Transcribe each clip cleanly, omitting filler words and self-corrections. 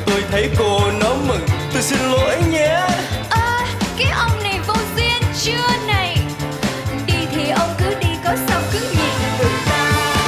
tôi thấy cô nó mừng, tôi xin lỗi nhé. Cái ông này vô duyên chưa này. Đi thì ông cứ đi, có sao cứ nhìn người ta.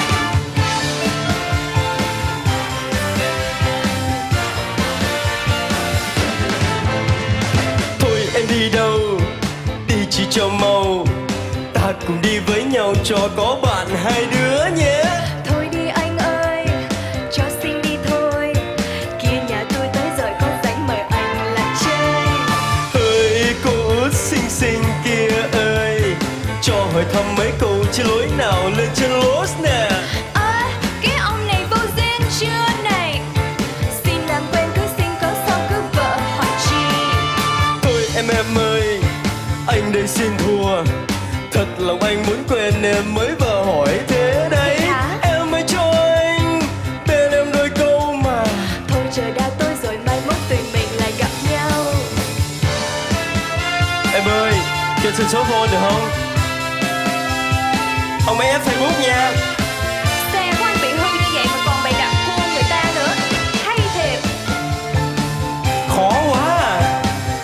Thôi em đi đâu, đi chỉ cho mau. Ta cùng đi với nhau cho có bạn hai đứa nhé. Thôi đi anh ơi, cho xin đi thôi. Kia nhà tôi tới rồi, có rảnh mời anh lại chơi. Hỡi cô út xinh xinh kia ơi, cho hỏi thăm mấy câu chứ lối nào lên trên lốt nè. Cái ông này vô duyên chưa này. Xin làm quen cứ xin, có sao cứ vợ hỏi chi. Thôi em ơi, anh đây xin thua. Thật lòng anh muốn quen em mới vờ hỏi thế đấy. Hả? Em mới cho anh bên em đôi câu mà. Thôi trời đã tối rồi, mai mốt tụi mình lại gặp nhau. Em ơi, cho xin số phone được không? Không mấy ép Facebook nha. Xe của anh bị hư như vậy mà còn bày đặt cua người ta nữa. Hay thiệt. Khó quá à.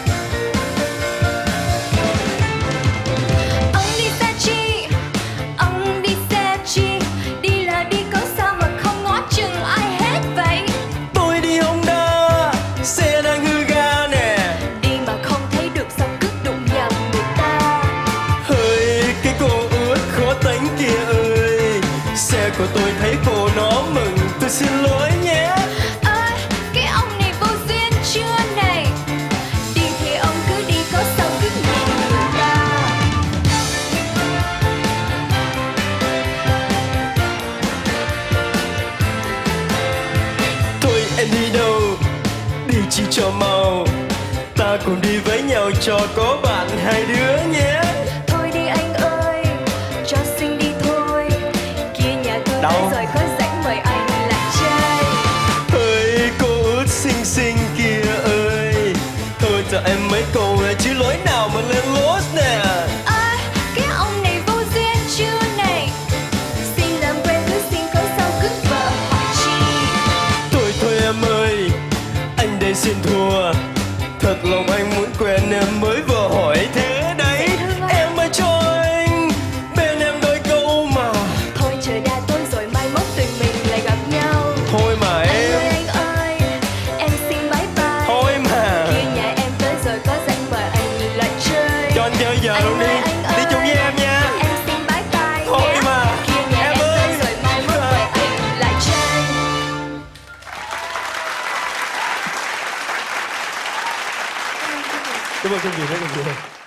Ông đi xe chi, ông đi xe chi. Đi là đi, có sao mà không ngó chừng ai hết vậy. Tôi đi Honda, xe đang hư ga nè. Đi mà không thấy được, sao cứ đụng nhầm người ta. Hỡi cái cô ướt khó tánh kia ơi, xe của tôi thấy cô nó mừng, tôi xin lỗi nhé. Cái ông này vô duyên chưa này. Đi thì ông cứ đi, có sao cứ nhìn người ta. Thôi em đi đâu, đi chỉ cho mau. Ta cùng đi với nhau cho có bạn hai đứa nhé. Thôi đi anh ơi, cho xin đi thôi. Kia nhà tôi Đâu? tới rồi, có rảnh mời anh lại chơi. Hỡi cô út xinh xinh kia ơi, thôi cho em mấy câu chứ lối nào mà lên lốt nè. Cái ông này vô duyên chưa này. Xin làm quen cứ xin, có sao cứ vợ hỏi chi. Thôi em ơi, anh đây xin thua. Thật lòng anh muốn quen em mới vừa hỏi thế đấy. Dễ thương quá. Em ơi cho anh bên em đôi câu mà. Thôi trời đã tối rồi, mai mốt tụi mình lại gặp nhau. Thôi mà Anh ơi, em xin bye bye. thôi mà. Kia nhà em tới rồi, có rảnh mời anh lại chơi. Cho anh chơi giờ luôn đi. Đi chung với em nha. Em xin bye bye Thôi nhé. mà. Kia nhà Em em ơi. tới rồi, mai mốt mời anh lại chơi. Cảm ơn chương trình rất là nhiều.